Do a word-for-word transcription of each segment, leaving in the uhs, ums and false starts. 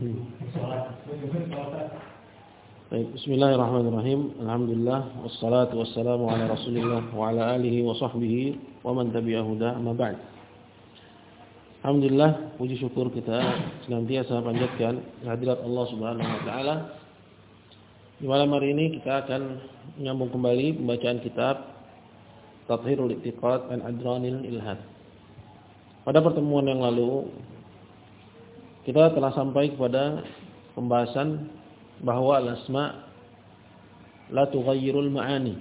Baik, bismillahirrahmanirrahim. Alhamdulillah wassalatu wassalamu ala Rasulillah wa ala alihi wa sahbihi wa man tabi'ahu huda amma ba'd. Alhamdulillah, puji syukur kita senantiasa panjatkan kehadirat Allah Subhanahu wa taala. Di malam hari ini kita akan menyambung kembali pembacaan kitab Tathhirul I'tiqad an Adranil Ilhad. Pada pertemuan yang lalu kita telah sampai kepada pembahasan bahwa al-asma la tughayyirul ma'ani.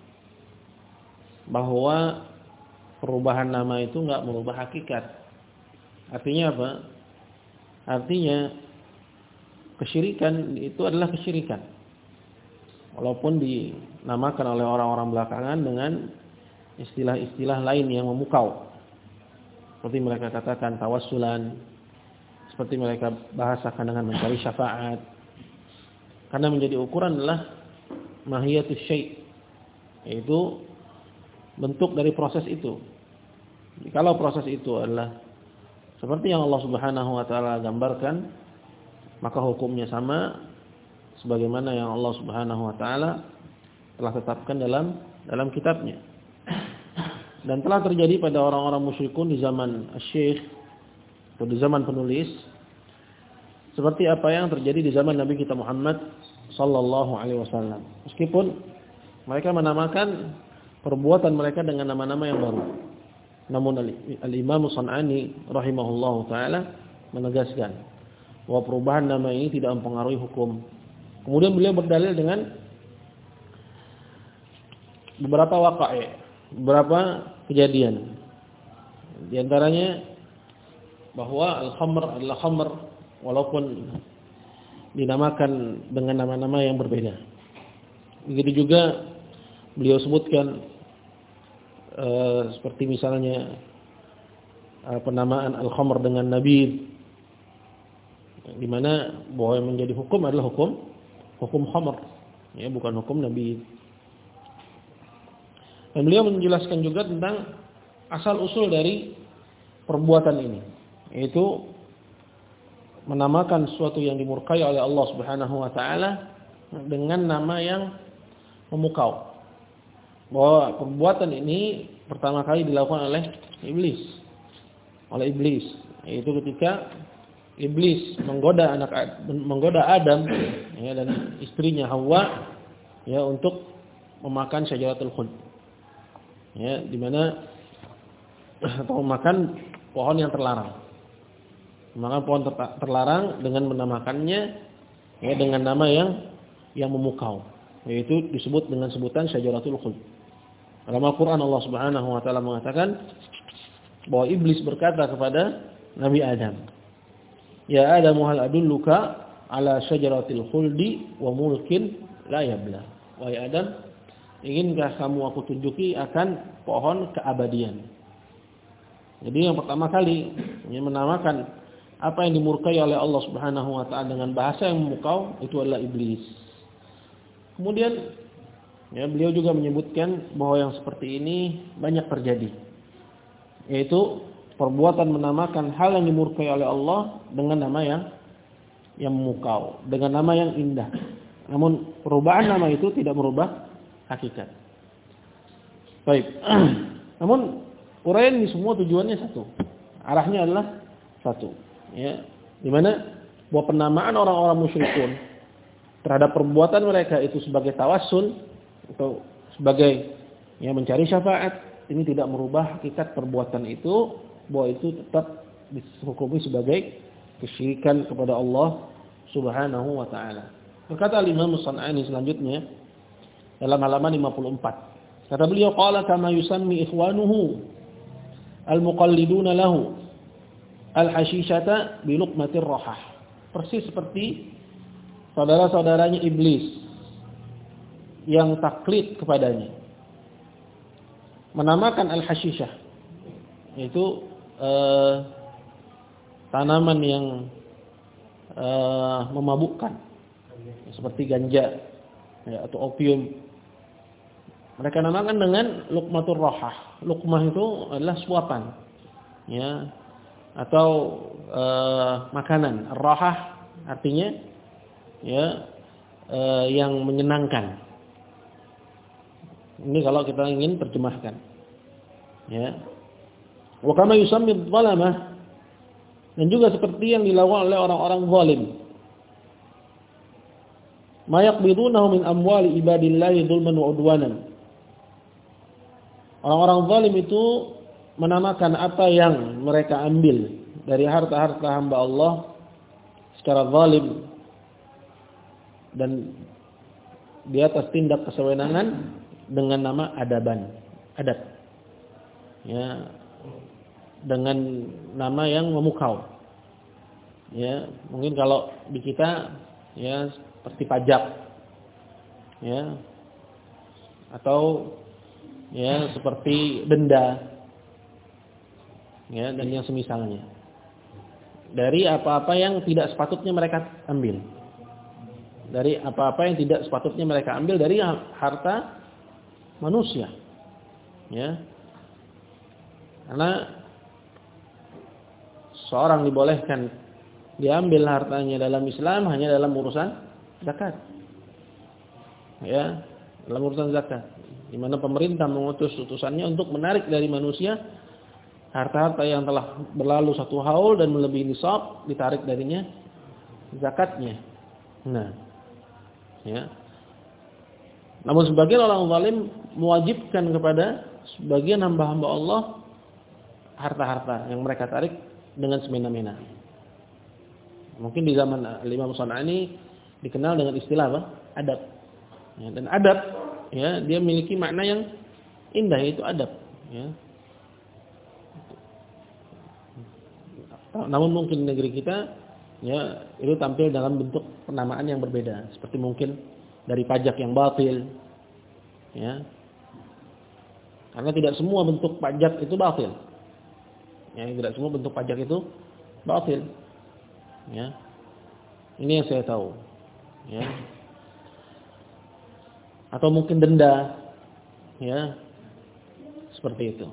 Bahwa perubahan nama itu enggak merubah hakikat. Artinya apa? Artinya kesyirikan itu adalah kesyirikan. Walaupun dinamakan oleh orang-orang belakangan dengan istilah-istilah lain yang memukau. Seperti mereka katakan tawassulan, seperti mereka bahasakan dengan mencari syafaat. Karena menjadi ukuran adalah mahiyatus syai', yaitu bentuk dari proses itu. Jadi, kalau proses itu adalah seperti yang Allah Subhanahu wa taala gambarkan, maka hukumnya sama sebagaimana yang Allah Subhanahu wa taala telah tetapkan dalam dalam kitabnya. Dan telah terjadi pada orang-orang musyrikun di zaman Asy-Syaikh atau di zaman penulis, seperti apa yang terjadi di zaman Nabi kita Muhammad sallallahu alaihi wasallam. Meskipun mereka menamakan perbuatan mereka dengan nama-nama yang baru. Namun Al-Imam Shan'ani rahimahullahu taala menegaskan bahwa perubahan nama ini tidak mempengaruhi hukum. Kemudian beliau berdalil dengan beberapa waqa'i', beberapa kejadian. Di antaranya bahwa al-khamr adalah khamr walaupun dinamakan dengan nama-nama yang berbeda. Begitu juga beliau sebutkan uh, seperti misalnya uh, penamaan al-khamr dengan nabid, di mana bahwa yang menjadi hukum adalah hukum hukum khamr, ya, bukan hukum nabid. Dan beliau menjelaskan juga tentang asal usul dari perbuatan ini, yaitu menamakan sesuatu yang dimurkai oleh Allah Subhanahu wa taala dengan nama yang memukau. Bahwa perbuatan ini pertama kali dilakukan oleh iblis. Oleh iblis, yaitu ketika iblis menggoda anak menggoda Adam, ya, dan istrinya Hawa, ya, untuk memakan syajaratul khuld. Ya, di mana atau memakan pohon yang terlarang. Maka pohon terlarang dengan menamakannya, ya, dengan nama yang yang memukau, yaitu disebut dengan sebutan syajaratul khuld. Dalam Al-Qur'an Allah Subhanahu wa taala mengatakan bahwa iblis berkata kepada Nabi Adam, "Ya Adam, hal adulluka ala syajaratil khuldi wa mulkin la yabla." Wahai Adam, inginkah kamu aku tunjuki akan pohon keabadian? Jadi yang pertama kali yang menamakan apa yang dimurkai oleh Allah Subhanahu wa taala dengan bahasa yang memukau itu adalah iblis. Kemudian, ya, beliau juga menyebutkan bahwa yang seperti ini banyak terjadi, yaitu perbuatan menamakan hal yang dimurkai oleh Allah dengan nama yang yang memukau, dengan nama yang indah. Namun perubahan nama itu tidak merubah hakikat. Baik. Namun uraian ini semua tujuannya satu. Arahnya adalah satu. Ya, di mana bahwa penamaan orang-orang musyrikun terhadap perbuatan mereka itu sebagai tawassul atau sebagai, ya, mencari syafaat, ini tidak merubah hakikat perbuatan itu, bahwa itu tetap dihukumi sebagai kesyirikan kepada Allah Subhanahu wa taala. Berkata Al-Imam Shan'ani selanjutnya dalam halaman lima puluh empat. Kata beliau, qala kama yusammi ikhwanuhu al-muqalliduna lahu al-hashishata bi luqmatir rahah. Persis seperti saudara-saudaranya iblis yang taklid kepadanya menamakan al-hashishah, yaitu eh, tanaman yang eh, memabukkan seperti ganja, ya, atau opium. Mereka namakan dengan luqmatur rahah. Luqmah itu adalah suapan, ya, atau e, makanan. Rahah artinya ya eh, yang menyenangkan. Ini kalau kita ingin terjemahkan. Ya. Wa kama yusammi adh-dhalamah, dan juga seperti yang dilakukan oleh orang-orang zalim. Ma yaqbidunahu min amwali ibadillahi dzulman wa udwanan. Orang-orang zalim itu menamakan apa yang mereka ambil dari harta-harta hamba Allah secara zalim dan di atas tindak kesewenangan dengan nama adaban, adab. Ya, dengan nama yang memukau. Ya, mungkin kalau di kita ya seperti pajak. Ya. Atau ya seperti denda. Ya, dan yang semisalnya. Dari apa-apa yang tidak sepatutnya mereka ambil. Dari apa-apa yang tidak sepatutnya mereka ambil dari harta manusia. Ya. Karena seorang dibolehkan diambil hartanya dalam Islam hanya dalam urusan zakat. Ya, dalam urusan zakat. Di mana pemerintah mengutus utusannya untuk menarik dari manusia harta-harta yang telah berlalu satu haul dan melebihi nisab, ditarik darinya zakatnya. Nah, ya. Namun sebagian orang zalim mewajibkan kepada sebagian hamba-hamba Allah harta-harta yang mereka tarik dengan semena-mena. Mungkin di zaman Imam San'ani dikenal dengan istilah apa? Adab. Ya, dan adab, ya, dia memiliki makna yang indah, yaitu adab. Ya. Namun mungkin di negeri kita, ya, itu tampil dalam bentuk penamaan yang berbeda. Seperti mungkin dari pajak yang batil, ya, karena tidak semua bentuk pajak itu batil. Ya, tidak semua bentuk pajak itu batil. Ya, ini yang saya tahu. Ya, atau mungkin denda, ya, seperti itu.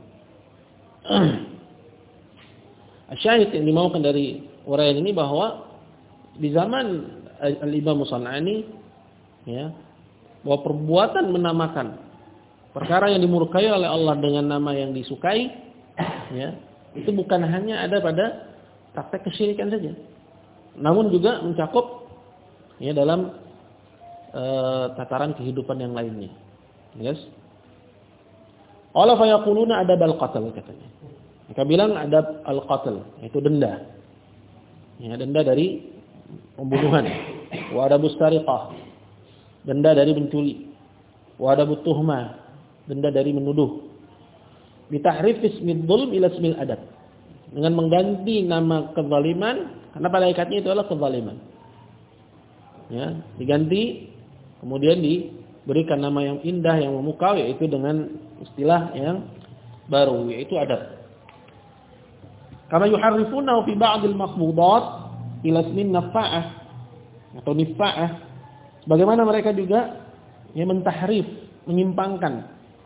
Syahid yang dimaukan dari uraian ini bahwa di zaman Al-Imam San'ani, ya, bahwa perbuatan menamakan perkara yang dimurkai oleh Allah dengan nama yang disukai, ya, itu bukan hanya ada pada praktek kesyirikan saja, namun juga mencakup, ya, dalam e, tataran kehidupan yang lainnya. Yes. Qala fa yaquluna adab al-qatl, katanya. Mereka bilang adab al-qatl, yaitu denda. Ya, denda dari pembunuhan. Wa adabus sariqah, denda dari mencuri. Wa adabut tuhmah, denda dari menuduh. Bitahrif ismid dzulm ila ismil adab, dengan mengganti nama kezaliman, karena pada hakikatnya itu adalah kezaliman. Ya, diganti kemudian diberikan nama yang indah, yang memukau, yaitu dengan istilah yang baru, yaitu adab. Kama yuharrifunahu fi ba'dil maqbudat ila ismin nafa'ah atau nifa'ah. Bagaimana mereka juga yang mentahrif, menyimpangkan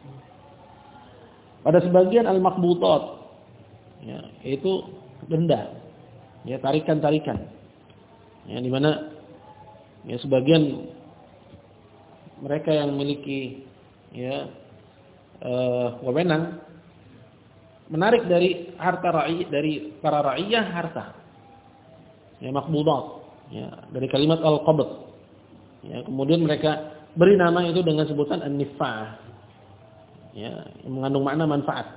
pada sebagian al-maqbudat, ya, yaitu denda, ya, tarikan-tarikan, ya, di mana, ya, sebagian mereka yang memiliki, ya, uh, wewenang menarik dari harta ra'i, dari para ra'iyah harta, ya, maqbudat, ya, dari kalimat al-qabd, ya, kemudian mereka beri nama itu dengan sebutan an-nifa'ah, ya, yang mengandung makna manfaat.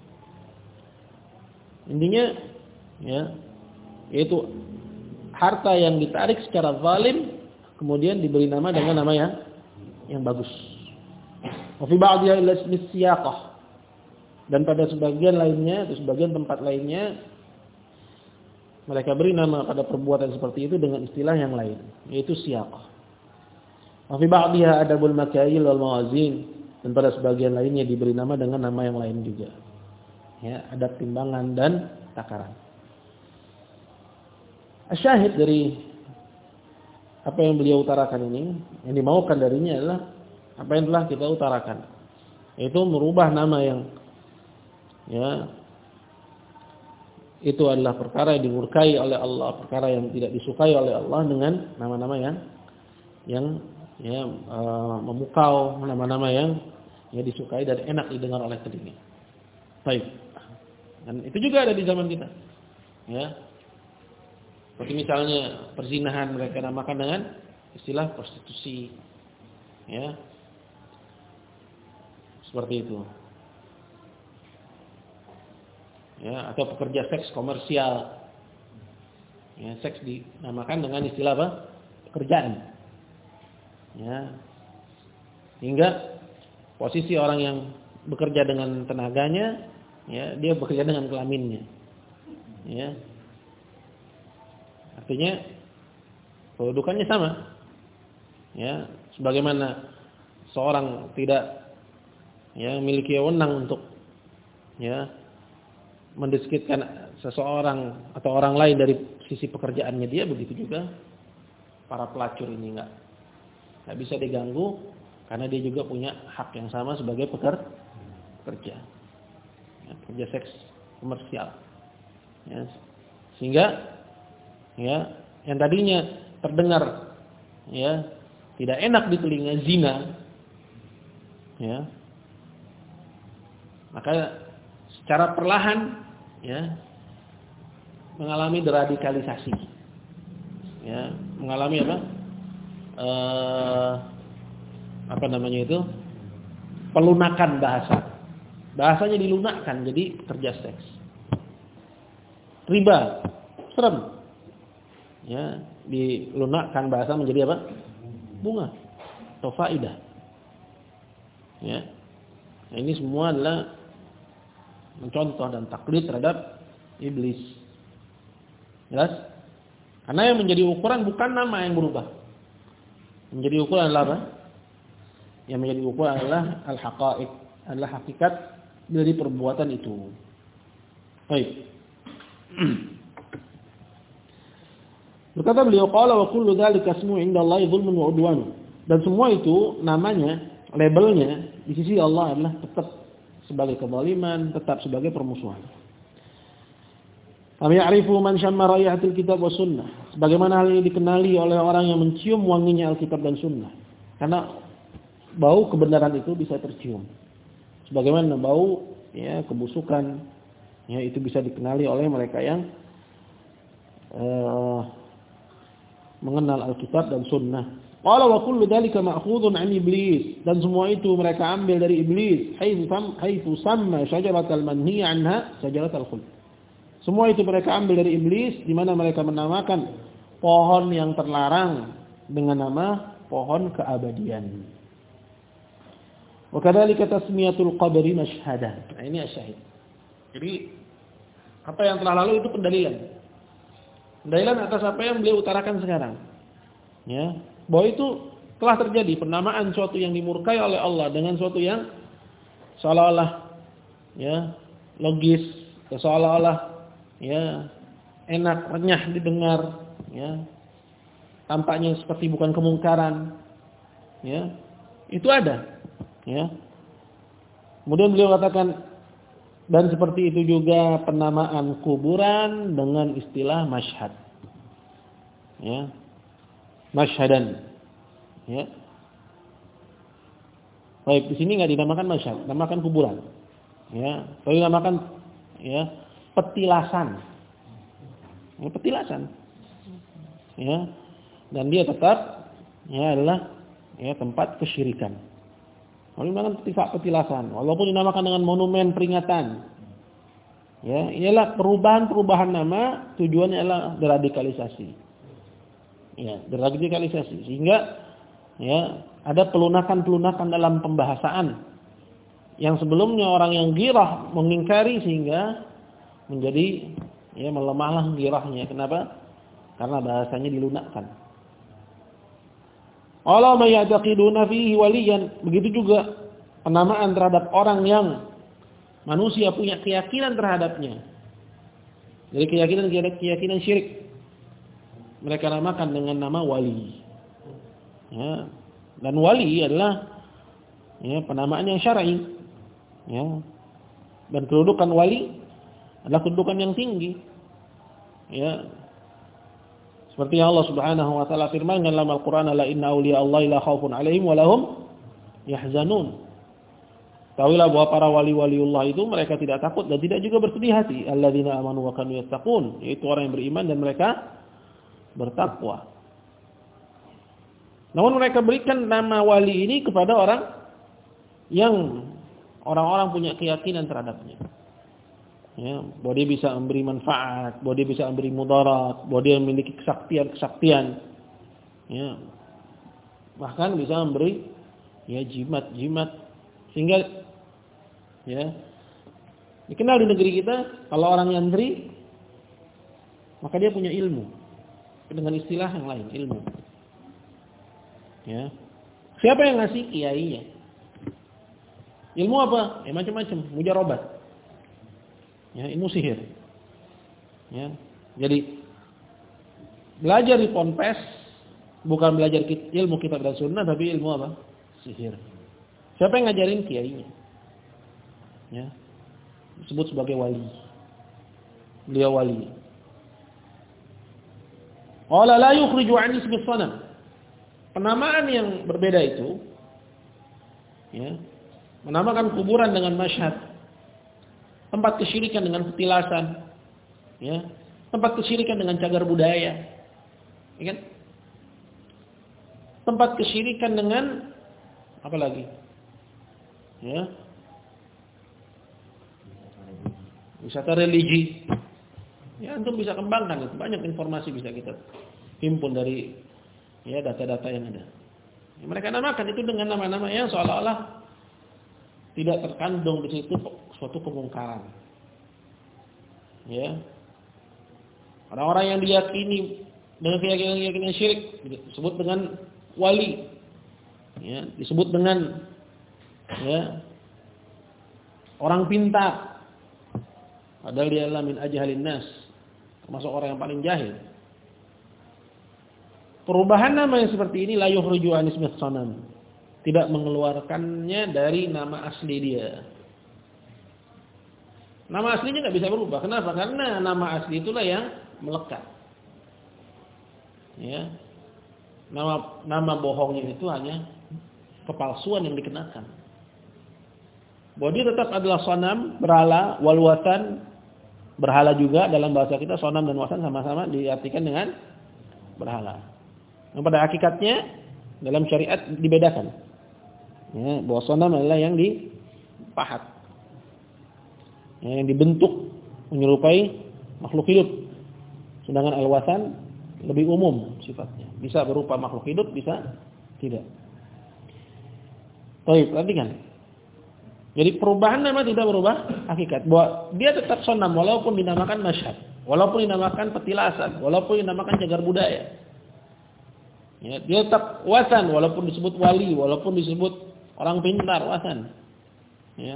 Intinya, ya, yaitu harta yang ditarik secara zalim kemudian diberi nama dengan nama yang yang bagus. Wa fi ba'dhiha ila ismi siyaqah, dan pada sebagian lainnya atau sebagian tempat lainnya mereka beri nama pada perbuatan seperti itu dengan istilah yang lain, yaitu siyaqah. Wa fi ba'dhiha adabul makail wal mawazin, dan pada sebagian lainnya diberi nama dengan nama yang lain juga, ya, adab timbangan dan takaran. Asyahid dari apa yang beliau utarakan ini, yang dimaukan darinya adalah apa yang telah kita utarakan, yaitu merubah nama yang, ya, itu adalah perkara yang dimurkai oleh Allah, perkara yang tidak disukai oleh Allah dengan nama-nama yang yang ya e, memukau, nama-nama yang ya disukai dan enak didengar oleh telinga. Baik. Dan itu juga ada di zaman kita. Ya. Seperti misalnya perzinahan mereka namakan dengan istilah prostitusi. Ya. Seperti itu. Ya, atau pekerja seks komersial. Ya, seks dinamakan dengan istilah apa? Pekerjaan. Ya. Hingga posisi orang yang bekerja dengan tenaganya, ya, dia bekerja dengan kelaminnya. Ya. Artinya kedudukannya sama. Ya, sebagaimana seorang tidak ya memiliki wewenang untuk ya mendiskreditkan seseorang atau orang lain dari sisi pekerjaannya dia, begitu juga para pelacur ini enggak enggak bisa diganggu karena dia juga punya hak yang sama sebagai pekerja. Ya, pekerja seks komersial. Ya, sehingga ya yang tadinya terdengar ya tidak enak di telinga zina, ya, maka secara perlahan ya mengalami deradikalisasi, ya, mengalami apa? Eh, apa namanya itu? Pelunakan bahasa. Bahasanya dilunakkan jadi pekerja seks. Riba, serem. Ya, dilunakkan bahasa menjadi apa? Bunga atau faidah. Ya. Nah, ini semua adalah mencontoh dan taklid terhadap iblis. Jelas? Karena yang menjadi ukuran bukan nama yang berubah. Menjadi ukuran adalah apa? Yang menjadi ukuran adalah al-haqa'iq, adalah hakikat dari perbuatan itu. Baik. Berkata beliau, qala wa kullu dzalika ismu 'inda Allahi dzulmun wa 'udwan. Dan semua itu namanya, labelnya di sisi Allah adalah tetap sebagai kezaliman, tetap sebagai permusuhan. Kami ya'rifu man syamma raihatil kitab was sunnah. Sebagaimana hal ini dikenali oleh orang yang mencium wanginya Alkitab dan Sunnah. Karena bau kebenaran itu bisa tercium. Sebagaimana bau ya kebusukan ya itu bisa dikenali oleh mereka yang uh, mengenal Alkitab dan Sunnah. Qala wa kullu dzalika ma'khudun 'an iblis, dan semua itu mereka ambil dari iblis, haitsu sam haitsu samma syajaratal manhiya 'anha syajaratal khuld. Semua itu mereka ambil dari iblis, di mana mereka menamakan pohon yang terlarang dengan nama pohon keabadian. Wa kadzalika tasmiyatul qabri mashhadan. Nah, ini asyahid. Jadi apa yang telah lalu itu pendalilan. Pendalilan atas apa yang beliau utarakan sekarang. Ya, bahwa itu telah terjadi penamaan suatu yang dimurkai oleh Allah dengan suatu yang seolah-olah ya logis, seolah-olah ya enak, renyah didengar, ya. Tampaknya seperti bukan kemungkaran. Ya. Itu ada, ya. Kemudian beliau katakan, dan seperti itu juga penamaan kuburan dengan istilah masyhad. Ya. Masyhadan. Ya. Baik, di sini enggak dinamakan masyhad, namakan kuburan. Ya, tapi dinamakan ya petilasan. Ya, petilasan. Ya. Dan dia tetap ya adalah ya tempat kesyirikan. Kalau dinamakan petilasan, walaupun dinamakan dengan monumen peringatan. Ya, inilah perubahan-perubahan nama, tujuannya adalah deradikalisasi. Ya, deradikalisasi sehingga ya ada pelunakan-pelunakan dalam pembahasan yang sebelumnya orang yang girah mengingkari sehingga menjadi ya melemahlah girahnya. Kenapa? Karena bahasanya dilunakkan. Allah may ya'taqiduna fihi waliyan. Begitu juga penamaan terhadap orang yang manusia punya keyakinan terhadapnya. Jadi keyakinan keyakinan syirik. Mereka namakan dengan nama wali. Ya. Dan wali adalah ya penamaan yang syar'i. Ya. Dan kedudukan wali adalah kedudukan yang tinggi. Ya. Seperti yang Allah Subhanahu wa taala firmankan dalam Al-Qur'an, la inna awliya Allahi la khaufun 'alaihim wa lahum yahzanun. Tahuilah bahwa para wali-waliullah itu mereka tidak takut dan tidak juga bersedih hati. Alladzina amanu wa kanu yattaqun, yaitu orang yang beriman dan mereka bertakwa. Namun mereka berikan nama wali ini kepada orang yang orang-orang punya keyakinan terhadapnya. Ya, bahwa dia bisa memberi manfaat, bahwa dia bisa memberi mudarat, bahwa dia memiliki kesaktian-kesaktian. Ya. Bahkan bisa memberi ya jimat-jimat sehingga ya dikenal di negeri kita kalau orang nyantri maka dia punya ilmu. Dengan istilah yang lain, ilmu. Ya. Siapa yang ngasih? Kiainya. Ilmu apa? Ya macam-macam, mujarobat. Ya, ilmu sihir. Ya. Jadi belajar di ponpes bukan belajar ilmu kitab dan sunnah, tapi ilmu apa? Sihir. Siapa yang ngajarin? Kiainya. Ya. Disebut sebagai wali. Beliau wali. Qala la yukhriju 'an ismi sanam. Penamaan yang berbeda itu ya, menamakan kuburan dengan masyhad. Tempat kesyirikan dengan petilasan, ya, tempat kesyirikan dengan cagar budaya, ya kan? Tempat kesyirikan dengan apa lagi? Ya, wisata religi. Ya, antum bisa kembangkan itu. Banyak informasi bisa kita himpun dari ya data-data yang ada. Ya, mereka namakan itu dengan nama-nama yang seolah-olah tidak terkandung di situ suatu kemungkaran. Ya. Orang-orang yang diyakini dengan keyakinan-keyakinan syirik disebut dengan wali. Ya, disebut dengan ya orang pintar. Padahal dia adalah min ajhalin nas, termasuk orang yang paling jahil. Perubahan nama yang seperti ini la yukhriju an ismi sanam, tidak mengeluarkannya dari nama asli dia. Nama aslinya nggak bisa berubah. Kenapa? Karena nama asli itulah yang melekat. Ya. Nama nama bohongnya itu hanya kepalsuan yang dikenakan. Bahwa dia tetap adalah sonam, berhala, wal watan, berhala juga dalam bahasa kita. Sonam dan watan sama-sama diartikan dengan berhala. Yang pada hakikatnya dalam syariat dibedakan. Ya, bahwa sonam adalah yang dipahat, ya, yang dibentuk menyerupai makhluk hidup. Sedangkan al-wasan lebih umum sifatnya. Bisa berupa makhluk hidup, bisa tidak. Baik, perhatikan. Jadi perubahan nama tidak berubah hakikat. Bahwa dia tetap sonam walaupun dinamakan masyhad, walaupun dinamakan petilasan, walaupun dinamakan cagar budaya. Ya, dia tetap wasan walaupun disebut wali, walaupun disebut orang pintar, wasan. Ya.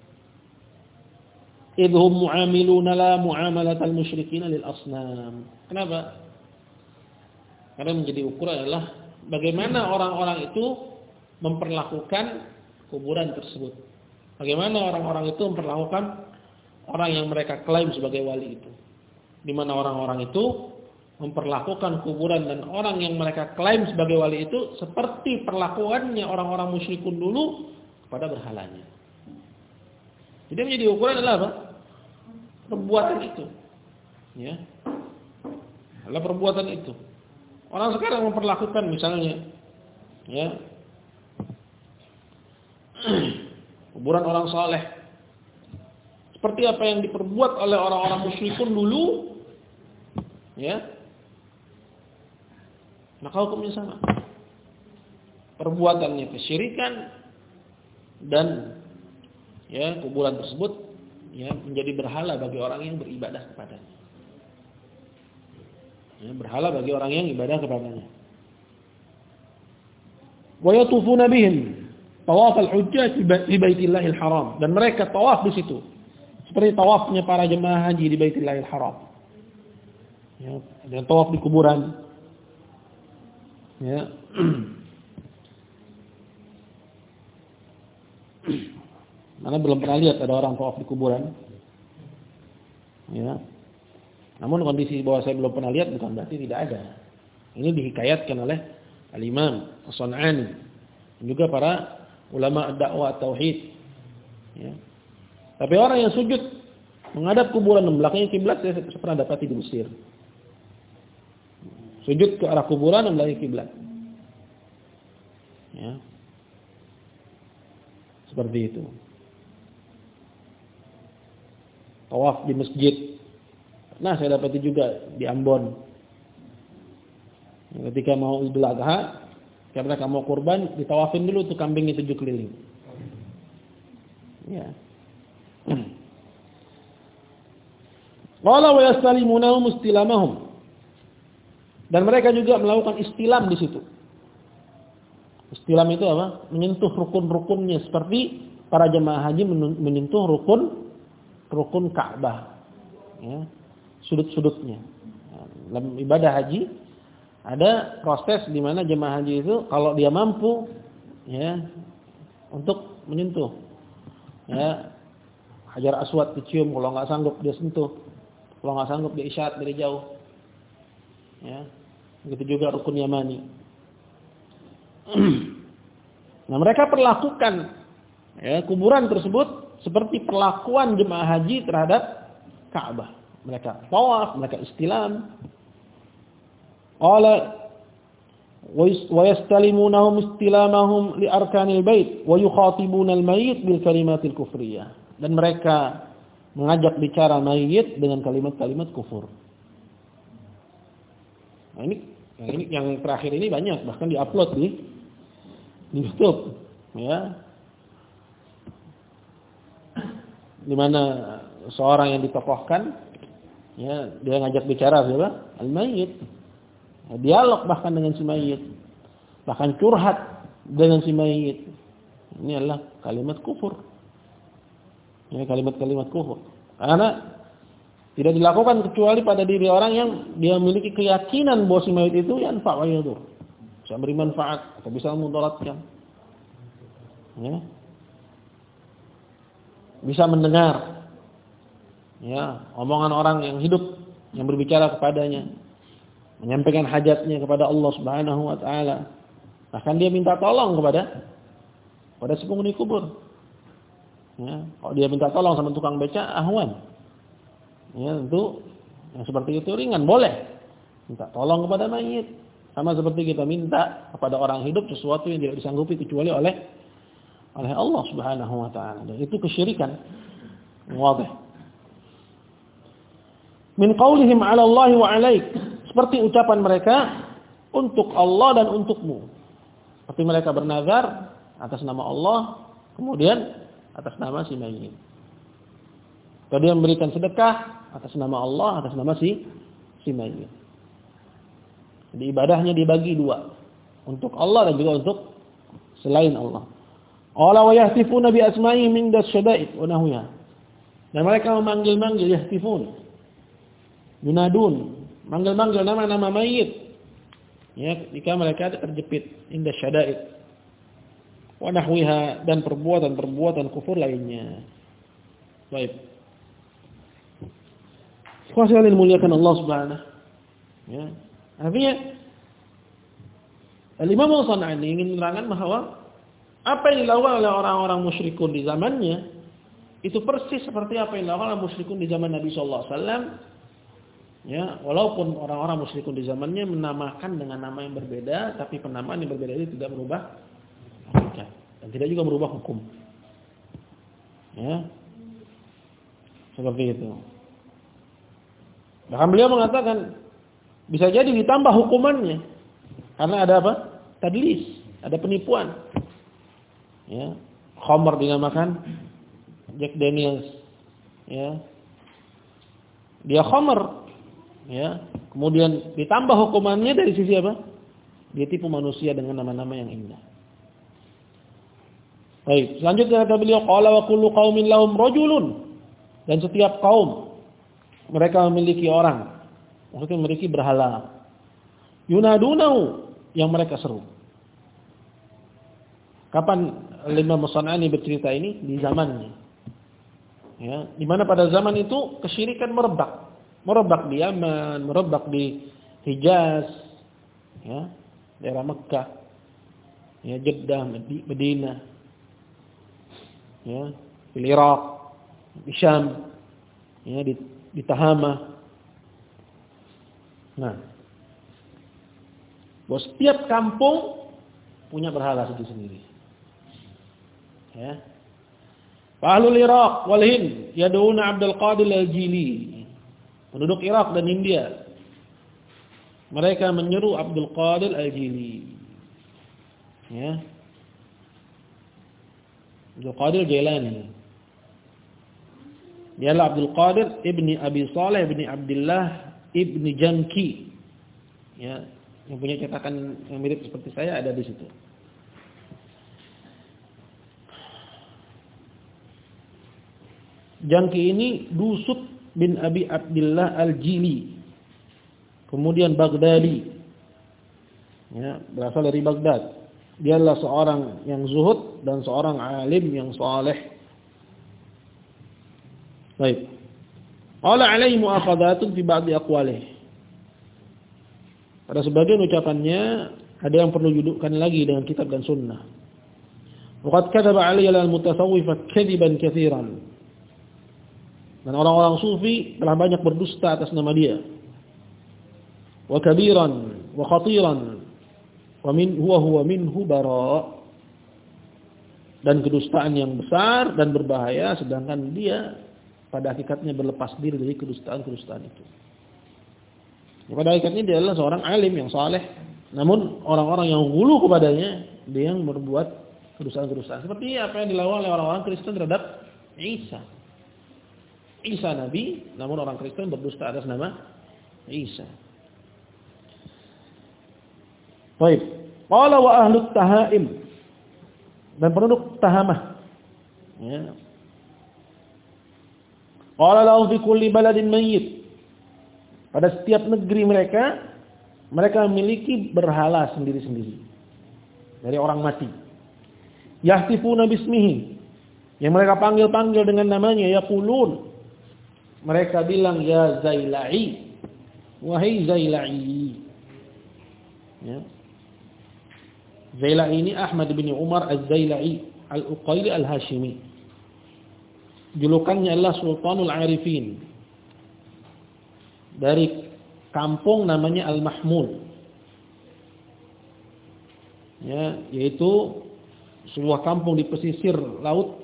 Idhum mu'amiluna la mu'amalatal musyrikin lil asnam. Kenapa? Karena menjadi ukuran adalah bagaimana orang-orang itu memperlakukan kuburan tersebut. Bagaimana orang-orang itu memperlakukan orang yang mereka klaim sebagai wali itu. Di mana orang-orang itu memperlakukan kuburan dan orang yang mereka klaim sebagai wali itu seperti perlakuannya orang-orang musyrikun dulu kepada berhalanya. Jadi menjadi ukuran adalah apa? Perbuatan itu. Ya. Adalah perbuatan itu. Orang sekarang memperlakukan misalnya ya kuburan orang saleh seperti apa yang diperbuat oleh orang-orang musyrikun dulu, ya. Maka hukumnya sama. Perbuatannya kesyirikan dan ya kuburan tersebut ya menjadi berhala bagi orang yang beribadah kepadanya. Ya, berhala bagi orang yang ibadah kepadanya. Wa yatufuna bihim tawaf al-hujjaj di Baitillahil Haram, dan mereka tawaf di situ seperti tawafnya para jemaah haji di Baitillahil Haram. Ya, dan tawaf di kuburan. Ya. Mana belum pernah lihat ada orang tawaf di kuburan. Ya. Namun kondisi bahwa saya belum pernah lihat bukan berarti tidak ada. Ini dihikayatkan oleh Al-Imam As-San'ani dan juga para ulama dakwah tauhid. Ya. Tapi orang yang sujud menghadap kuburan membelakangi kiblat saya pernah dapati di Mesir. Sujud ke arah kuburan membelakangi kiblat. Ya. Seperti itu. Tawaf di masjid. Nah, saya dapati juga di Ambon. Ketika mau Idul Adha, karena kamu mau kurban, ditawafin dulu tuh kambing itu tujuh keliling. Ya. Qala wa yastalimunahum istilamahum. Dan mereka juga melakukan istilam di situ. Istilam itu apa? Menyentuh rukun-rukunnya seperti para jemaah haji menyentuh rukun rukun Ka'bah. Ya. Sudut-sudutnya. Dalam ibadah haji ada proses di mana jemaah haji itu kalau dia mampu ya untuk menyentuh ya Hajar Aswad dicium, kalau nggak sanggup dia sentuh, kalau nggak sanggup dia isyarat dari jauh. Ya, begitu juga rukun Yamani. Nah, mereka perlakukan ya kuburan tersebut seperti perlakuan jemaah haji terhadap Ka'bah. Mereka tawaf, mereka istilam. Qala wa yastalimunahum istilamahum li arkanil bait wa yukhatibuna al-mayyit bil kalimatil kufriyah. Dan mereka mengajak bicara mayit dengan kalimat-kalimat kufur. Nah, ini yang ini yang terakhir ini banyak, bahkan diupload di di YouTube, ya. Di mana seorang yang ditokohkan ya, dia ngajak bicara siapa? Al-mayyit. Ya, dialog bahkan dengan si mayit. Bahkan curhat dengan si mayit. Ini adalah kalimat kufur. Ini kalimat-kalimat kufur. Karena tidak dilakukan kecuali pada diri orang yang dia memiliki keyakinan bahwa si mayit itu yanfa' wa yadur. Bisa beri manfaat atau bisa memudaratkan. Ya. Bisa mendengar ya, omongan orang yang hidup yang berbicara kepadanya, menyampaikan hajatnya kepada Allah Subhanahu wa taala. Bahkan dia minta tolong kepada kepada si penghuni kubur. Ya, kalau dia minta tolong sama tukang beca, ahwan. Ya, tentu yang seperti itu ringan, boleh. Minta tolong kepada mayit. Sama seperti kita minta kepada orang hidup sesuatu yang tidak disanggupi kecuali oleh oleh Allah Subhanahu wa taala. Dan itu kesyirikan. Wadih. Min qaulihim 'ala Allah wa 'alaik. Seperti ucapan mereka untuk Allah dan untukmu. Seperti mereka bernazar atas nama Allah, kemudian atas nama si mayit. Atau dia memberikan sedekah atas nama Allah, atas nama si si mayit. Jadi ibadahnya dibagi dua. Untuk Allah dan juga untuk selain Allah. Qala wa yahtifuna bi asma'ihim inda syada'id wa nahwiha. Dan mereka memanggil-manggil yahtifun. Yunadun, manggil-manggil nama-nama mayit. Ya, jika mereka terjepit inda syada'id wa nahwiha, dan perbuatan-perbuatan kufur lainnya. Baik. Kuasa yang dimuliakan Allah Subhanahu. Ya. Artinya Al-Imam Al-San'ani ingin menerangkan bahwa apa yang dilakukan oleh orang-orang musyrikun di zamannya itu persis seperti apa yang dilakukan oleh musyrikun di zaman Nabi sallallahu alaihi wasallam. Ya, walaupun orang-orang musyrikun di zamannya menamakan dengan nama yang berbeda, tapi penamaan yang berbeda itu tidak berubah hakikat dan tidak juga berubah hukum. Ya. Seperti itu. Bahkan beliau mengatakan bisa jadi ditambah hukumannya karena ada apa? Tadlis, ada penipuan. Ya, khamr dinamakan Jack Daniels. Ya. Dia khamr. Ya, kemudian ditambah hukumannya dari sisi apa? Dia tipu manusia dengan nama-nama yang indah. Baik, selanjutnya kata beliau qala wa kullu qaumin lahum rajulun, dan setiap kaum mereka memiliki orang, maksudnya memiliki berhala. Yunadunahu, yang mereka seru. Kapan Imam As-San'ani bercerita ini? Di zamannya. Ya, di mana pada zaman itu kesyirikan merebak. merebak di Yaman, merebak di Hijaz, ya, daerah Mekah, ya, Jeddah, Madinah, ya, di Irak, di Syam, ya, di, di Tahama. Nah, bahwa setiap kampung punya berhala sendiri-sendiri. Ya. Ahlul Iraq wal Hind yad'una Abdul Qadir al-Jili. Penduduk Irak dan India, mereka menyeru Abdul Qadir al-Jili. Ya. Abdul Qadir Jailani. Dialah Abdul Qadir ibni Abi Saleh ibni Abdullah ibni Janki. Ya, yang punya cetakan yang mirip seperti saya ada di situ. Janki ini Dusut bin Abi Abdullah Al-Jili. Kemudian Baghdadi. Ya, berasal dari Baghdad. Dia adalah seorang yang zuhud dan seorang alim yang saleh. Baik. Qala alaihi mu'akhadhatun fi ba'di aqwalih. Pada sebagian ucapannya ada yang perlu didudukkan lagi dengan kitab dan sunnah. Waqad kadzaba alayya al-mutasawwif kadiban katsiran. Dan orang-orang sufi telah banyak berdusta atas nama dia. Wa kabiran wa khatiran wa min huwa huwa minhu bara. Dan kedustaan yang besar dan berbahaya, sedangkan dia pada hakikatnya berlepas diri dari kedustaan-kedustaan itu. Pada hakikatnya dia adalah seorang alim yang saleh, namun orang-orang yang hulu kepadanya dia yang berbuat kedustaan-kedustaan. Seperti apa yang dilakukan oleh orang-orang Kristen terhadap Isa. Isa Nabi, namun orang Kristen berdusta atas nama Isa. Baik. Qala wa ahlut tahaim. Dan penduduk Tahamah. Ya. Qala lahu fi kulli baladin mayyit. Pada setiap negeri mereka, mereka memiliki berhala sendiri-sendiri dari orang mati. Yahtifuna bismihi. Yang mereka panggil-panggil dengan namanya, yaqulun. Mereka bilang, ya Zailai, wahai Zailai. Ya. Zailai ini Ahmad bin Umar Az-Zailai Al-Uqaili Al-Hashimi. Julukannya adalah Sultanul Arifin. Dari kampung namanya Al-Mahmul. Ya, yaitu sebuah kampung di pesisir laut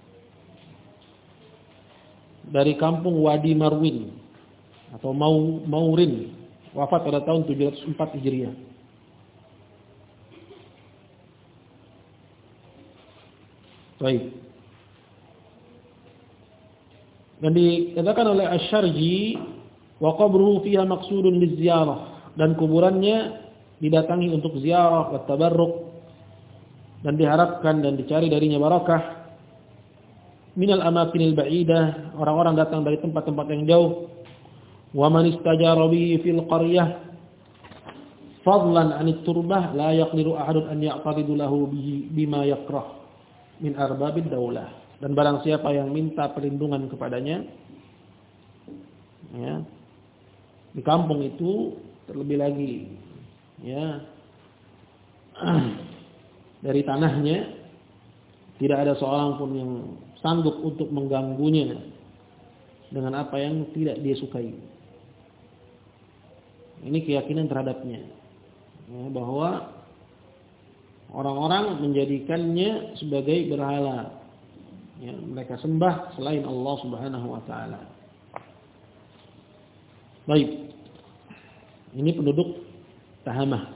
dari kampung Wadi Marwin atau Mau Maurin, wafat pada tahun tujuh ratus empat Hijriah. Baik. Dan dikatakan oleh Asy-Syarji wa qabruhu fiha maqsudun liziarah, dan kuburannya didatangi untuk ziarah wa tabarruk, dan diharapkan dan dicari darinya barakah. Minal amakinil ba'idah, orang-orang datang dari tempat-tempat yang jauh. Wa man istajara bihi fil qaryah fadlan 'anit turbah la yaqdiru ahadun an ya'taridu lahu bihi bima yakrah min arbabid daulah. Dan barang siapa yang minta perlindungan kepadanya, ya, di kampung itu terlebih lagi, ya, dari tanahnya, tidak ada seorang pun yang sanggup untuk mengganggunya dengan apa yang tidak dia sukai. Ini keyakinan terhadapnya, ya, bahwa orang-orang menjadikannya sebagai berhala, ya, mereka sembah selain Allah Subhanahu wa taala. Baik. Ini penduduk Tahamah.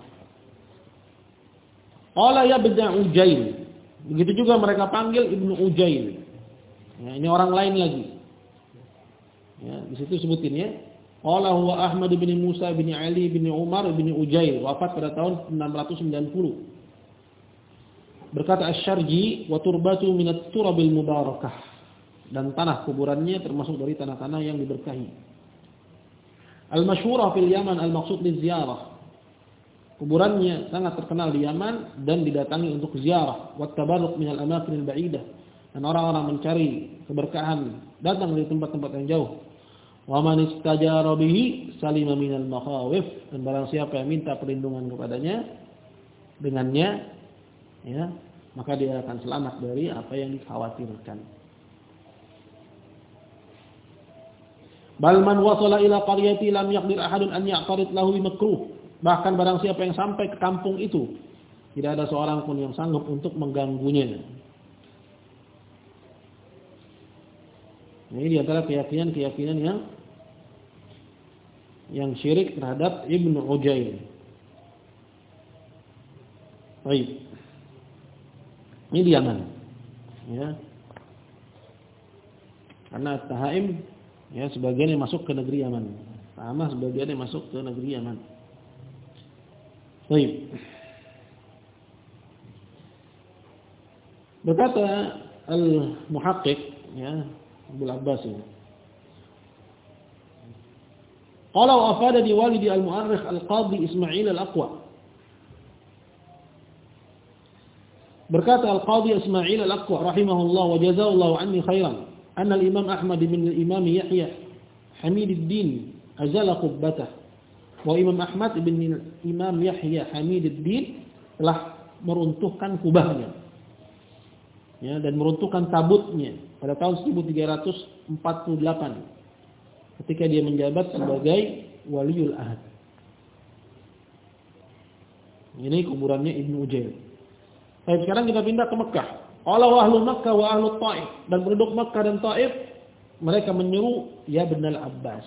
Qala ya Ibnu Ujail. Begitu juga mereka panggil Ibnu Ujail. Ya, ini orang lain lagi. Ya, di situ sebutin ya. Qala huwa Ahmad bin Musa bin Ali bin Umar bin Ujail, wafat pada tahun enam ratus sembilan puluh. Berkata Asy-Syarji, wa turbatu minat turabil mubarakah. Dan tanah kuburannya termasuk dari tanah-tanah yang diberkahi. Al-masyhurah fil Yaman al-maqsud liziarah. Kuburannya sangat terkenal di Yaman dan didatangi untuk ziarah. Wa tabarruk minal amakin al-ba'idah. Dan orang-orang mencari keberkahan datang dari tempat-tempat yang jauh. Wa man istajara bihi salima minal makhawif. Dan barang siapa yang minta perlindungan kepadanya dengannya, ya, maka dia akan selamat dari apa yang dikhawatirkan. Bal man wasala ila qaryati lam yaqdir ahadun an ya'tarid lahu bimakruh. Bahkan barang siapa yang sampai ke kampung itu, tidak ada seorang pun yang sanggup untuk mengganggunya. Ini di antara keyakinan-keyakinan yang yang syirik terhadap Ibnu Ujail. Baik. Ini di Yaman. Ya. Karena Tahaim, ya, sebagian yang masuk ke negeri Yaman. Sama sebagian yang masuk ke negeri Yaman. Baik. Berkata Al-Muhaqqiq, ya, Abdul Abbas ini. Qala wa afada di walidi al-mu'arrikh al-qadhi Ismail al-Aqwa. Berkata Al-Qadhi Ismail al-Aqwa rahimahullah wa jazallahu anni khairan. Anna al-Imam Ahmad bin al-Imam Yahya Hamiduddin azala qubbatah. Wa Imam Ahmad bin Imam Yahya Hamiduddin telah meruntuhkan kubahnya. Ya, dan meruntuhkan tabutnya pada tahun seribu tiga ratus empat puluh delapan ketika dia menjabat sebagai waliul ahad. Ini kuburannya Ibnu Ujail. Baik, sekarang kita pindah ke Mekah. Qala wa ahlu Makkah wa ahlu Taif, dan penduduk Makkah dan Taif mereka menyeru ya Ibn al-Abbas.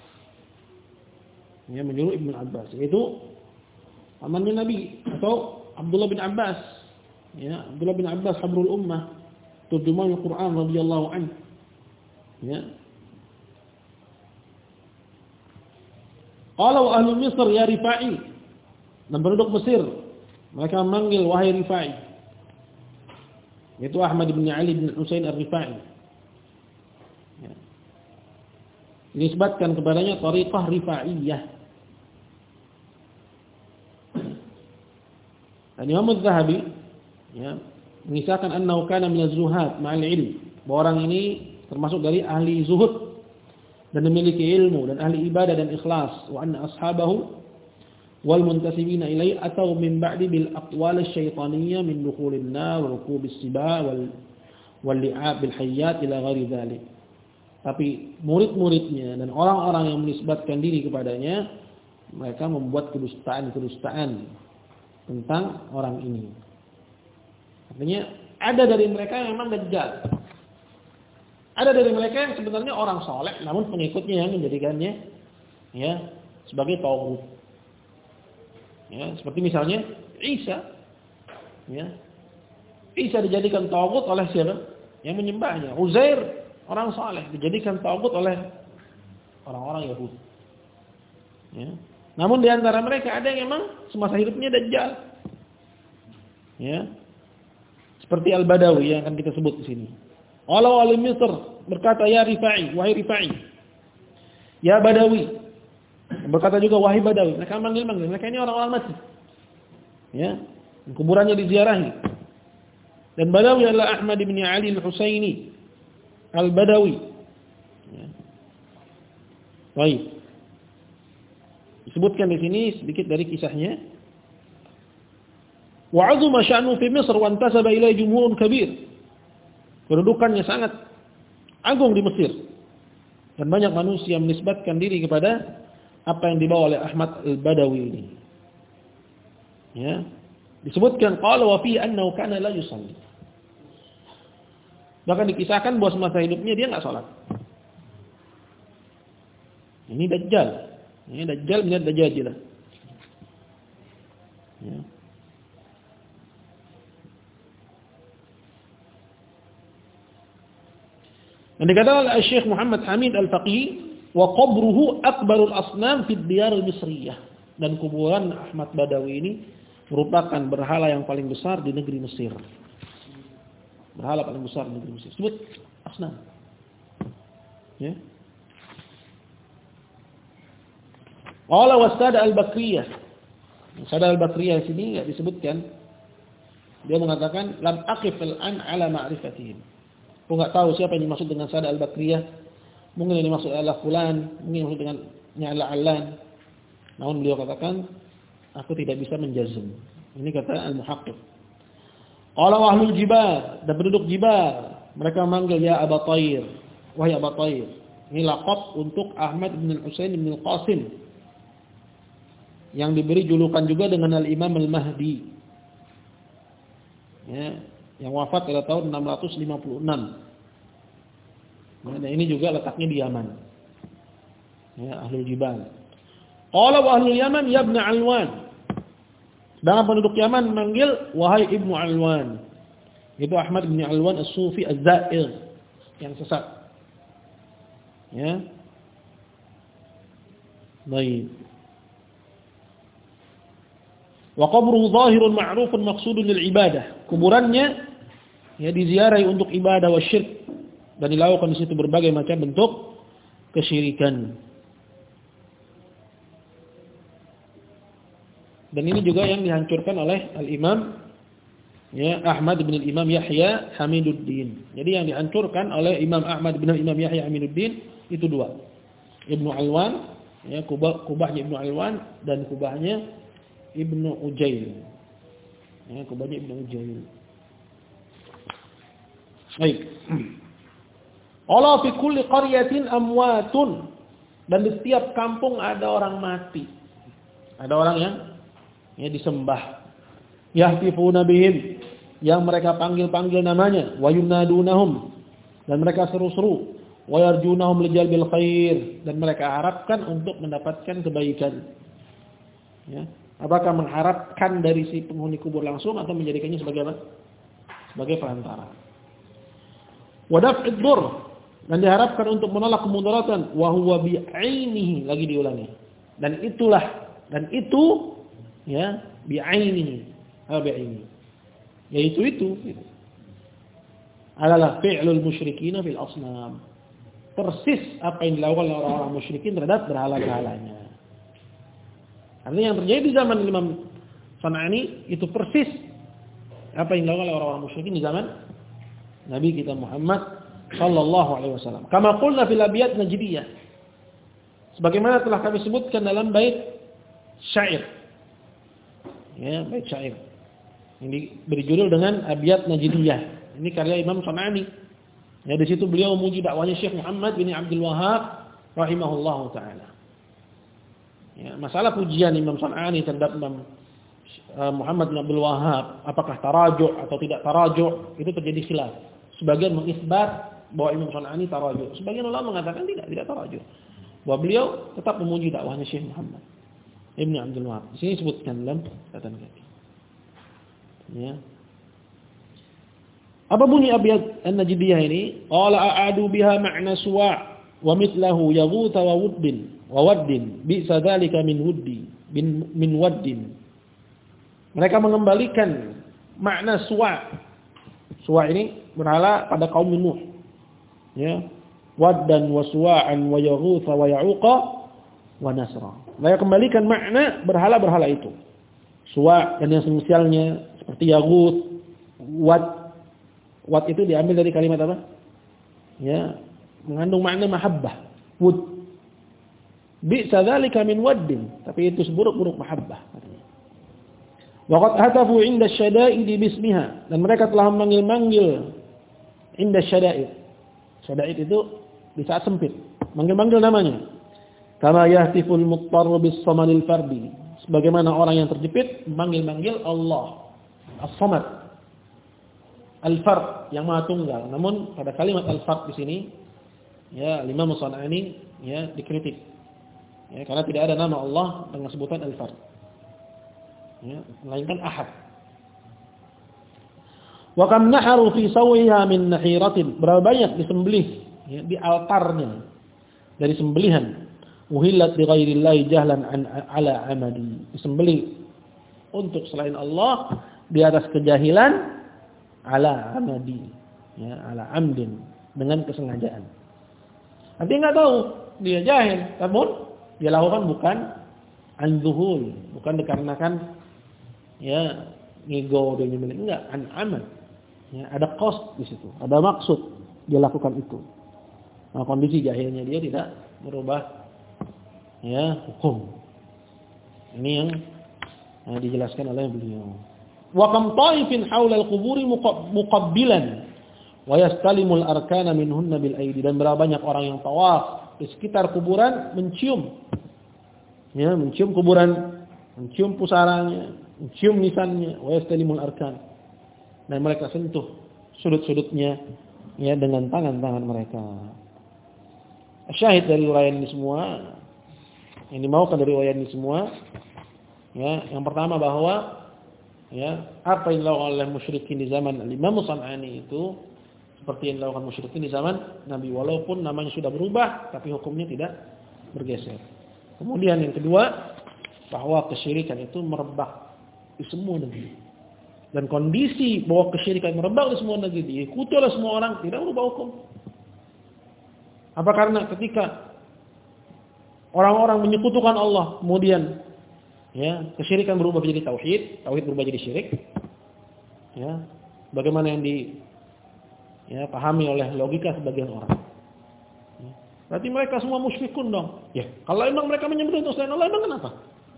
Ya, menyeru Ibn al-Abbas, yaitu pamannya Nabi atau Abdullah bin Abbas. Ya, Abdullah bin Abbas habrul ummah, terjemahan Al-Qur'an radhiyallahu anhu. Ya. Qala wa ahlu Misr ya Rifa'i, dan penduduk Mesir mereka memanggil wahai Rifa'i, yaitu Ahmad bin Ali bin Husain Ar-Rifa'i. Ya. Dinisbatkan kepadanya tariqah Rifa'iyah. Dan Imam Az-Zahabi, ya, mengisahkan annahu kana min az-zuhad ma'al ilm, bahwa orang ini termasuk dari ahli zuhud dan memiliki ilmu dan ahli ibadah dan ikhlas. Wa anna ashabahu wal muntasibina ilai atau min ba'di bil aqwal asy-syaitaniyah min dukhulin nar wa rukubis siba wal wal li'ab bil hayyat ila ghairi dzalik. Tapi murid-muridnya dan orang-orang yang menisbatkan diri kepadanya, mereka membuat kedustaan-kedustaan tentang orang ini. Artinya ada dari mereka yang memang dajjal. Ada dari mereka yang sebenarnya orang soleh, namun pengikutnya yang menjadikannya, ya, sebagai tauhid. Ya, seperti misalnya Isa. Ya. Isa dijadikan tauhid oleh siapa? Yang menyembahnya. Uzair, orang saleh, dijadikan tauhid oleh orang-orang Yahudi. Ya. Namun di antara mereka ada yang memang semasa hidupnya dajjal. Ya. Seperti Al-Badawi yang akan kita sebut di sini. Allah wali Misr berkata ya Rifa'i, wahai Rifa'i. Ya Badawi. Berkata juga wahai Badawi. Mereka manggil-manggil. Mereka ini orang-orang mati. Ya. Kuburannya diziarahi. Dan Badawi adalah Ahmad bin Ali Al-Husaini Al-Badawi. Ya. Baik. Disebutkan di sini sedikit dari kisahnya. Wa 'azuma sya'nu fi Misr wa intasaba ilaihi jumhurun kabir. Kedudukannya sangat agung di Mesir. Dan banyak manusia menisbatkan diri kepada apa yang dibawa oleh Ahmad Al-Badawi ini. Ya. Disebutkan qala wa fi annahu kana la yusalli. Bahkan dikisahkan bahwa semasa hidupnya dia enggak salat. Ini dajjal. Ini dajjal minat dajajilah. Ya. Dan dikatakan oleh Syekh Muhammad Hamid Al-Faqih, wa qabruhu akbarul asnam fid diyar al-misriyah. Dan kuburan Ahmad Badawi ini merupakan berhala yang paling besar di negeri Mesir. Berhala paling besar di negeri Mesir. Sebut asnam. Ya. Qala wasada al-Bakriyah. Sada al-Bakriyah sini enggak disebutkan. Dia mengatakan lam aqif al-an ala ma'rifatihim. Aku enggak tahu siapa yang dimaksud dengan Sada al-Bakriyah. mungkin ini maksud adalah fulan, mungkin maksud dengan nyala alan. Namun beliau katakan, aku tidak bisa menjazm. Ini kata al-muhaqqiq. Qala ahlul jibal, dan penduduk jibal, mereka manggil ya Aba Thair, wahai Aba Thair. Ini laqab untuk Ahmad bin Husain bin Qasim yang diberi julukan juga dengan Al-Imam Al-Mahdi. Ya, yang wafat pada tahun enam ratus lima puluh enam. Nah, dan ini juga letaknya di Yaman. Ya, Ahlul Jibal. Qala wa ahlul Yaman ya Ibn Alwan. Dan penduduk Yaman manggil wahai Ibnu Alwan. Itu Ahmad bin Alwan As-Sufi Az-Za'ir yang sesat. Ya. Baik. Wa qabruhu zahirun ma'rufun maqsudun lil ibadah. Kuburannya ya diziarahi untuk ibadah wa syirk dan dilakukan di situ berbagai macam bentuk kesyirikan. Dan ini juga yang dihancurkan oleh Al-Imam ya Ahmad bin Imam Yahya Hamiduddin. Jadi yang dihancurkan oleh Imam Ahmad bin Imam Yahya Hamiduddin itu dua. Ibnu Alwan, ya kubah kubahnya Ibnu Alwan dan kubahnya Ibnu Ujail. Ya, kubahnya Ibnu Ujail. Baik. Allah fi kulli qaryatin amwatun, dan di setiap kampung ada orang mati. Ada orang yang ya disembah. Yahtifuna bihim, yang mereka panggil-panggil namanya, wa yunadunahum, dan mereka seru-seru, wa yarjunahum lijalbil khair, dan mereka harapkan untuk mendapatkan kebaikan. Ya. Apakah mengharapkan dari si penghuni kubur langsung atau menjadikannya sebagai apa? Sebagai perantara. Wa daf'id dur, dan diharapkan untuk menolak kemudaratan, wa huwa bi'ainihi, lagi diulangi. Dan itulah, dan itu ya bi'ainihi. Bi'ainihi. Yaitu itu gitu. Adalah fi'lul musyrikin fil asnam. Persis apa yang dilakukan oleh orang-orang musyrikin terhadap berhala-berhalanya. Artinya yang terjadi di zaman Imam San'ani itu persis apa yang dilakukan oleh orang-orang musyrikin di zaman Nabi kita Muhammad sallallahu alaihi wasallam. Kama qulna fil abiyat najdiyah. Sebagaimana telah kami sebutkan dalam bait syair. Ya, bait syair. Ini berjudul dengan Abiyat Najdiyah. Ini karya Imam San'ani. Ya, di situ beliau memuji dakwahnya Syekh Muhammad bin Abdul Wahhab rahimahullahu taala. Ya, masalah pujian Imam San'ani terhadap Imam Muhammad bin Abdul Wahhab, apakah tarajuk atau tidak tarajuk, itu terjadi khilaf. Sebagian mengisbat bahwa Imam San'ani tarajuk, sebagian ulama mengatakan tidak, tidak tarajuk. Bahwa beliau tetap memuji dakwahnya Syekh Muhammad Ibn Abdul Wahhab. Di sini sebutkan dalam catatan kaki. Ya. Apa bunyi abiyat An-Najdiyah ini? Qala a'adu biha ma'na suwa' wa mithlahu yaghut wa wuddin wa waddin bi'sa dzalika min wuddi bin min waddin. Mereka mengembalikan makna suwa'. Suwa' ini berhala pada kaum Nuh. Ya. Waddan wa suwa'an wa yaghut wa ya'uqa wa nasra. Mereka kembalikan makna berhala-berhala itu. Suwa' dan yang semisalnya seperti yaghut, wad. Wad itu diambil dari kalimat apa? Ya, mengandung makna mahabbah. Wud. Bi'sa dzalika min waddin, tapi itu seburuk-buruk mahabbah katanya. Wa qad hatafu 'inda asy-syada'id bismiha, dan mereka telah memanggil-manggil 'inda asy-syada'id. Syada'id itu di saat sempit, manggil-manggil namanya. Kama yahtiful muttar bis-samadil fardi, sebagaimana orang yang terjepit memanggil-manggil Allah As-Samad, Al-Fard yang Maha Tunggal. Namun pada kalimat Al-Fard di sini ya Imam San'ani ya dikritik. Ya, karena tidak ada nama Allah dengan sebutan Al-Fard. Ya, melainkan Ahad. Wa kam naharu fi sawiha min nahiratin, berapa banyak disembelih ya, di altarnya dari sembelihan. Uhillat bi ghairillahi jahlan an ala amadi, disembelih untuk selain Allah di atas kejahilan, ala amadi, ya, ala amdin, dengan kesengajaan. Nanti enggak tahu dia jahil, namun dia lakukan bukan an zuhul, bukan dikarenakan ya ngego dia nyembelih, enggak, an amad. Ya, ada qasd di situ, ada maksud dia lakukan itu. Nah, kondisi jahilnya dia tidak merubah ya hukum. Ini yang nah, dijelaskan oleh beliau. Wa kam ta'ifin haula al-quburi muqabbilan wa yastalimul arkana minhunna bil aidi, dan berapa banyak orang yang tawaf di sekitar kuburan mencium ya, mencium kuburan, mencium pusaranya, mencium nisannya, wa yastalimul arkan, dan mereka sentuh sudut-sudutnya ya dengan tangan-tangan mereka. Syahid dari riwayat ini semua, yang dimaukan dari riwayat ini semua, ya, yang pertama bahwa ya apa yang dilakukan oleh musyrikin di zaman Imam San'ani itu seperti yang dilakukan musyrikin di zaman Nabi, walaupun namanya sudah berubah tapi hukumnya tidak bergeser. Kemudian yang kedua, bahwa kesyirikan itu merebak di semua negeri. Dan kondisi bahwa kesyirikan merebak di semua negeri diikuti oleh semua orang tidak berubah hukum. Apa karena ketika orang-orang menyekutukan Allah, kemudian ya kesyirikan berubah menjadi tauhid, tauhid berubah jadi syirik? Ya, bagaimana yang di ya pahami oleh logika sebagian orang. Ya, berarti mereka semua musyrikun dong. Ya, kalau emang mereka menyembelih untuk selain Allah, emang kenapa?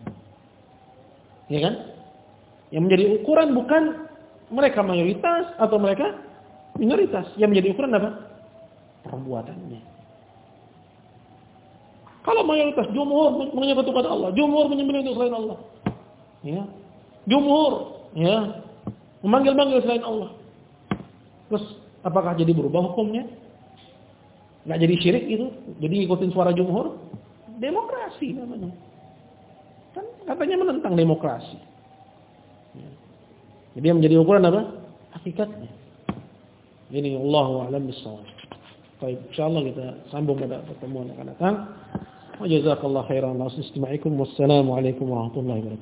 Ya kan? Yang menjadi ukuran bukan mereka mayoritas atau mereka minoritas. Yang menjadi ukuran apa? Perbuatannya. Kalau mayoritas jumhur menyekutukan Allah, jumhur menyembelih untuk selain Allah, ya, jumhur ya memanggil-manggil selain Allah, terus apakah jadi berubah hukumnya? Nggak jadi syirik itu? Jadi ikutin suara jumhur? Demokrasi namanya. Kan katanya menentang demokrasi. Ya. Jadi yang menjadi ukuran apa? Hakikatnya. Ini Allahu a'lam bissawab. Baik, insyaallah kita sambung pada pertemuan yang akan datang. Wa jazakallahu khairan wa assalamualaikum warahmatullahi wabarakatuh.